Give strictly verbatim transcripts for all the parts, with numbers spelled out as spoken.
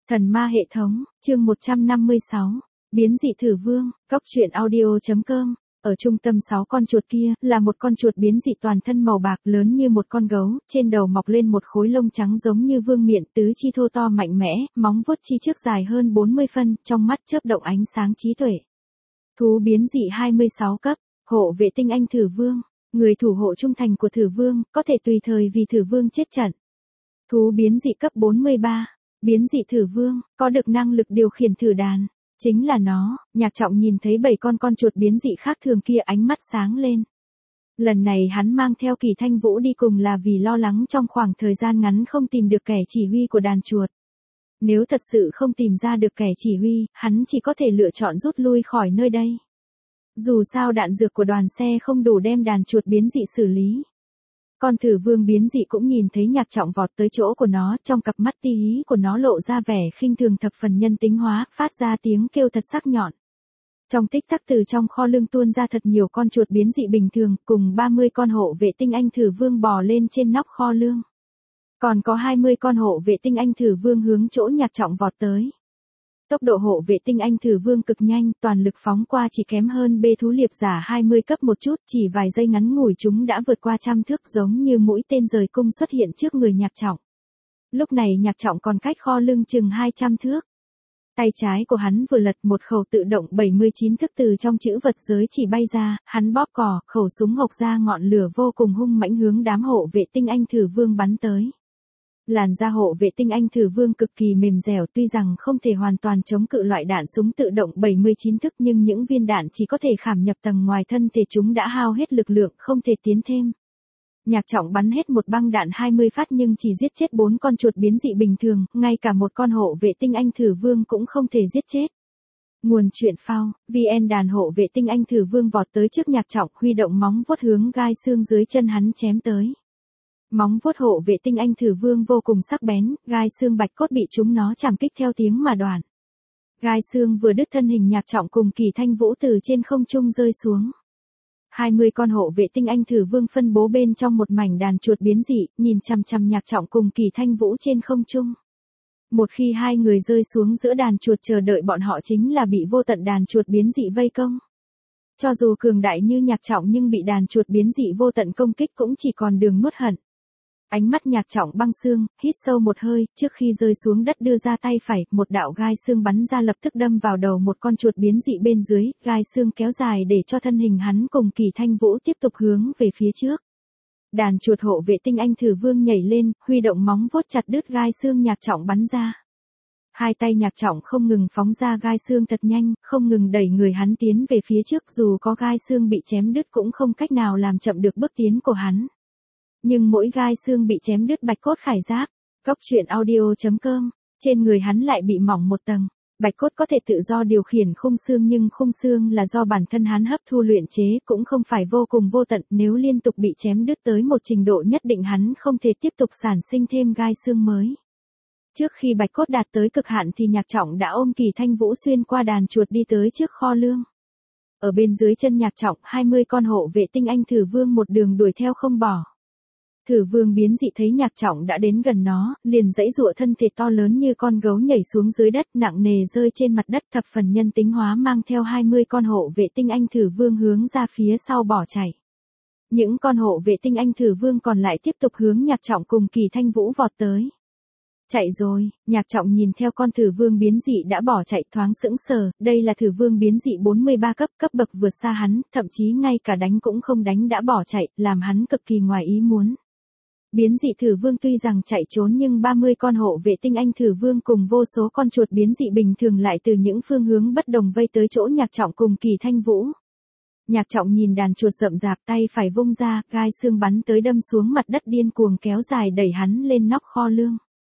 Thần ma hệ thống, chương một trăm năm mươi sáu, biến dị thử vương, góc truyện audio.com. Ở trung tâm sáu con chuột kia, là một con chuột biến dị toàn thân màu bạc lớn như một con gấu, trên đầu mọc lên một khối lông trắng giống như vương miện, tứ chi thô to mạnh mẽ, móng vuốt chi trước dài hơn bốn mươi phân, trong mắt chớp động ánh sáng trí tuệ. Thú biến dị hai mươi sáu cấp, hộ vệ tinh anh thử vương, người thủ hộ trung thành của thử vương, có thể tùy thời vì thử vương chết trận. Thú biến dị cấp bốn mươi ba, biến dị thử vương, có được năng lực điều khiển thử đàn. Chính là nó, Nhạc Trọng nhìn thấy bảy con con chuột biến dị khác thường kia ánh mắt sáng lên. Lần này hắn mang theo Kỳ Thanh Vũ đi cùng là vì lo lắng trong khoảng thời gian ngắn không tìm được kẻ chỉ huy của đàn chuột. Nếu thật sự không tìm ra được kẻ chỉ huy, hắn chỉ có thể lựa chọn rút lui khỏi nơi đây. Dù sao đạn dược của đoàn xe không đủ đem đàn chuột biến dị xử lý. Con thử vương biến dị cũng nhìn thấy Nhạc Trọng vọt tới chỗ của nó, trong cặp mắt ti hí của nó lộ ra vẻ khinh thường thập phần nhân tính hóa, phát ra tiếng kêu thật sắc nhọn. Trong tích tắc từ trong kho lương tuôn ra thật nhiều con chuột biến dị bình thường, cùng ba mươi con hộ vệ tinh anh thử vương bò lên trên nóc kho lương. Còn có hai mươi con hộ vệ tinh anh thử vương hướng chỗ Nhạc Trọng vọt tới. Tốc độ hộ vệ tinh anh thử vương cực nhanh, toàn lực phóng qua chỉ kém hơn bê thú liệp giả hai mươi cấp một chút, chỉ vài giây ngắn ngủi chúng đã vượt qua trăm thước giống như mũi tên rời cung xuất hiện trước người Nhạc Trọng. Lúc này Nhạc Trọng còn cách kho lưng chừng hai trăm thước. Tay trái của hắn vừa lật một khẩu tự động bảy mươi chín thức từ trong chữ vật giới chỉ bay ra, hắn bóp cò, khẩu súng hộc ra ngọn lửa vô cùng hung mãnh hướng đám hộ vệ tinh anh thử vương bắn tới. Làn da hộ vệ tinh anh thử vương cực kỳ mềm dẻo, tuy rằng không thể hoàn toàn chống cự loại đạn súng tự động bảy mươi chín thức nhưng những viên đạn chỉ có thể khảm nhập tầng ngoài thân thể chúng đã hao hết lực lượng, không thể tiến thêm. Nhạc Trọng bắn hết một băng đạn hai mươi phát nhưng chỉ giết chết bốn con chuột biến dị bình thường, ngay cả một con hộ vệ tinh anh thử vương cũng không thể giết chết. Nguồn truyện phao, vê en đàn hộ vệ tinh anh thử vương vọt tới trước Nhạc Trọng, huy động móng vuốt hướng gai xương dưới chân hắn chém tới. Móng vuốt hộ vệ tinh anh thử vương vô cùng sắc bén, gai xương bạch cốt bị chúng nó chảm kích theo tiếng mà đoạn. Gai xương vừa đứt thân hình Nhạc Trọng cùng Kỳ Thanh Vũ từ trên không trung rơi xuống. hai mươi con hộ vệ tinh anh thử vương phân bố bên trong một mảnh đàn chuột biến dị, nhìn chằm chằm Nhạc Trọng cùng Kỳ Thanh Vũ trên không trung. Một khi hai người rơi xuống giữa đàn chuột chờ đợi bọn họ chính là bị vô tận đàn chuột biến dị vây công. Cho dù cường đại như Nhạc Trọng nhưng bị đàn chuột biến dị vô tận công kích cũng chỉ còn đường nuốt hận. Ánh mắt Nhạc Trọng băng xương, hít sâu một hơi, trước khi rơi xuống đất đưa ra tay phải, một đạo gai xương bắn ra lập tức đâm vào đầu một con chuột biến dị bên dưới, gai xương kéo dài để cho thân hình hắn cùng Kỳ Thanh Vũ tiếp tục hướng về phía trước. Đàn chuột hộ vệ tinh anh thử vương nhảy lên, huy động móng vuốt chặt đứt gai xương Nhạc Trọng bắn ra. Hai tay Nhạc Trọng không ngừng phóng ra gai xương thật nhanh, không ngừng đẩy người hắn tiến về phía trước, dù có gai xương bị chém đứt cũng không cách nào làm chậm được bước tiến của hắn. Nhưng mỗi gai xương bị chém đứt bạch cốt khải giáp, góc truyện audio.com, trên người hắn lại bị mỏng một tầng. Bạch cốt có thể tự do điều khiển khung xương nhưng khung xương là do bản thân hắn hấp thu luyện chế, cũng không phải vô cùng vô tận, nếu liên tục bị chém đứt tới một trình độ nhất định hắn không thể tiếp tục sản sinh thêm gai xương mới. Trước khi bạch cốt đạt tới cực hạn thì Nhạc Trọng đã ôm Kỳ Thanh Vũ xuyên qua đàn chuột đi tới trước kho lương. Ở bên dưới chân Nhạc Trọng, hai mươi con hộ vệ tinh anh thử vương một đường đuổi theo không bỏ. Thử vương biến dị thấy Nhạc Trọng đã đến gần nó, liền giãy giụa thân thể to lớn như con gấu nhảy xuống dưới đất, nặng nề rơi trên mặt đất, thập phần nhân tính hóa mang theo hai mươi con hộ vệ tinh anh thử vương hướng ra phía sau bỏ chạy. Những con hộ vệ tinh anh thử vương còn lại tiếp tục hướng Nhạc Trọng cùng Kỳ Thanh Vũ vọt tới. Chạy rồi, Nhạc Trọng nhìn theo con thử vương biến dị đã bỏ chạy thoáng sững sờ, đây là thử vương biến dị bốn mươi ba cấp, cấp bậc vượt xa hắn, thậm chí ngay cả đánh cũng không đánh đã bỏ chạy, làm hắn cực kỳ ngoài ý muốn. Biến dị thử vương tuy rằng chạy trốn nhưng ba mươi con hộ vệ tinh anh thử vương cùng vô số con chuột biến dị bình thường lại từ những phương hướng bất đồng vây tới chỗ Nhạc Trọng cùng Kỳ Thanh Vũ. Nhạc Trọng nhìn đàn chuột rậm rạp, tay phải vung ra, gai xương bắn tới đâm xuống mặt đất điên cuồng kéo dài đẩy hắn lên nóc kho lương.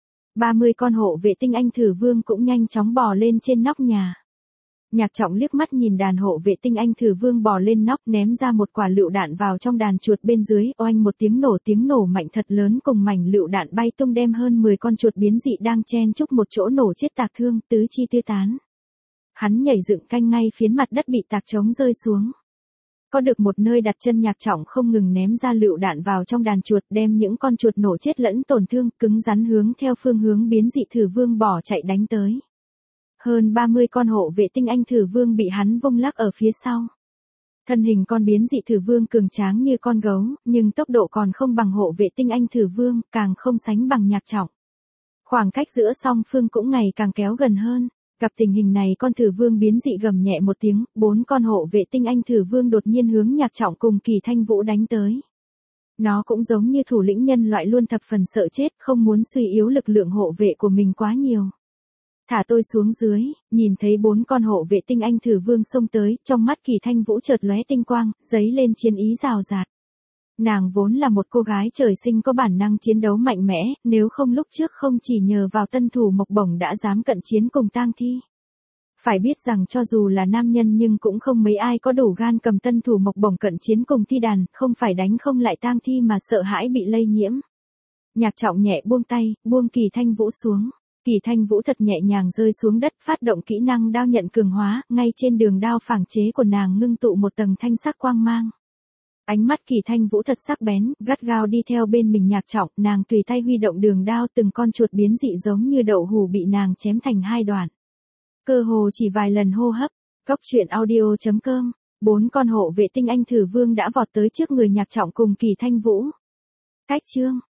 ba mươi con hộ vệ tinh anh thử vương cũng nhanh chóng bò lên trên nóc nhà. Nhạc Trọng liếc mắt nhìn đàn hộ vệ tinh anh thử vương bò lên nóc, ném ra một quả lựu đạn vào trong đàn chuột bên dưới, oanh một tiếng nổ, tiếng nổ mạnh thật lớn cùng mảnh lựu đạn bay tung đem hơn mười con chuột biến dị đang chen chúc một chỗ nổ chết tạc thương, tứ chi tiêu tán. Hắn nhảy dựng canh ngay phiến mặt đất bị tạc trống rơi xuống. Có được một nơi đặt chân, Nhạc Trọng không ngừng ném ra lựu đạn vào trong đàn chuột, đem những con chuột nổ chết lẫn tổn thương, cứng rắn hướng theo phương hướng biến dị thử vương bỏ chạy đánh tới. Hơn ba mươi con hộ vệ tinh anh thử vương bị hắn vung lắc ở phía sau. Thân hình con biến dị thử vương cường tráng như con gấu, nhưng tốc độ còn không bằng hộ vệ tinh anh thử vương, càng không sánh bằng Nhạc Trọng. Khoảng cách giữa song phương cũng ngày càng kéo gần hơn. Gặp tình hình này, con thử vương biến dị gầm nhẹ một tiếng, bốn con hộ vệ tinh anh thử vương đột nhiên hướng Nhạc Trọng cùng Kỳ Thanh Vũ đánh tới. Nó cũng giống như thủ lĩnh nhân loại, luôn thập phần sợ chết, không muốn suy yếu lực lượng hộ vệ của mình quá nhiều. Thả tôi xuống dưới. Nhìn thấy bốn con hộ vệ tinh anh thử vương xông tới, trong mắt Kỳ Thanh Vũ chợt lóe tinh quang, dấy lên chiến ý rào rạt. Nàng vốn là một cô gái trời sinh có bản năng chiến đấu mạnh mẽ, nếu không lúc trước không chỉ nhờ vào tân thủ Mộc Bổng đã dám cận chiến cùng tang thi. Phải biết rằng cho dù là nam nhân nhưng cũng không mấy ai có đủ gan cầm tân thủ Mộc Bổng cận chiến cùng thi đàn, không phải đánh không lại tang thi mà sợ hãi bị lây nhiễm. Nhạc Trọng nhẹ buông tay, buông Kỳ Thanh Vũ xuống. Kỳ Thanh Vũ thật nhẹ nhàng rơi xuống đất, phát động kỹ năng đao nhận cường hóa, ngay trên đường đao phảng chế của nàng ngưng tụ một tầng thanh sắc quang mang. Ánh mắt Kỳ Thanh Vũ thật sắc bén, gắt gao đi theo bên mình Nhạc Trọng, nàng tùy tay huy động đường đao, từng con chuột biến dị giống như đậu hũ bị nàng chém thành hai đoạn. Cơ hồ chỉ vài lần hô hấp, Cốc Truyện Audio chấm com, bốn con hộ vệ tinh anh thử vương đã vọt tới trước người Nhạc Trọng cùng Kỳ Thanh Vũ. Cách chương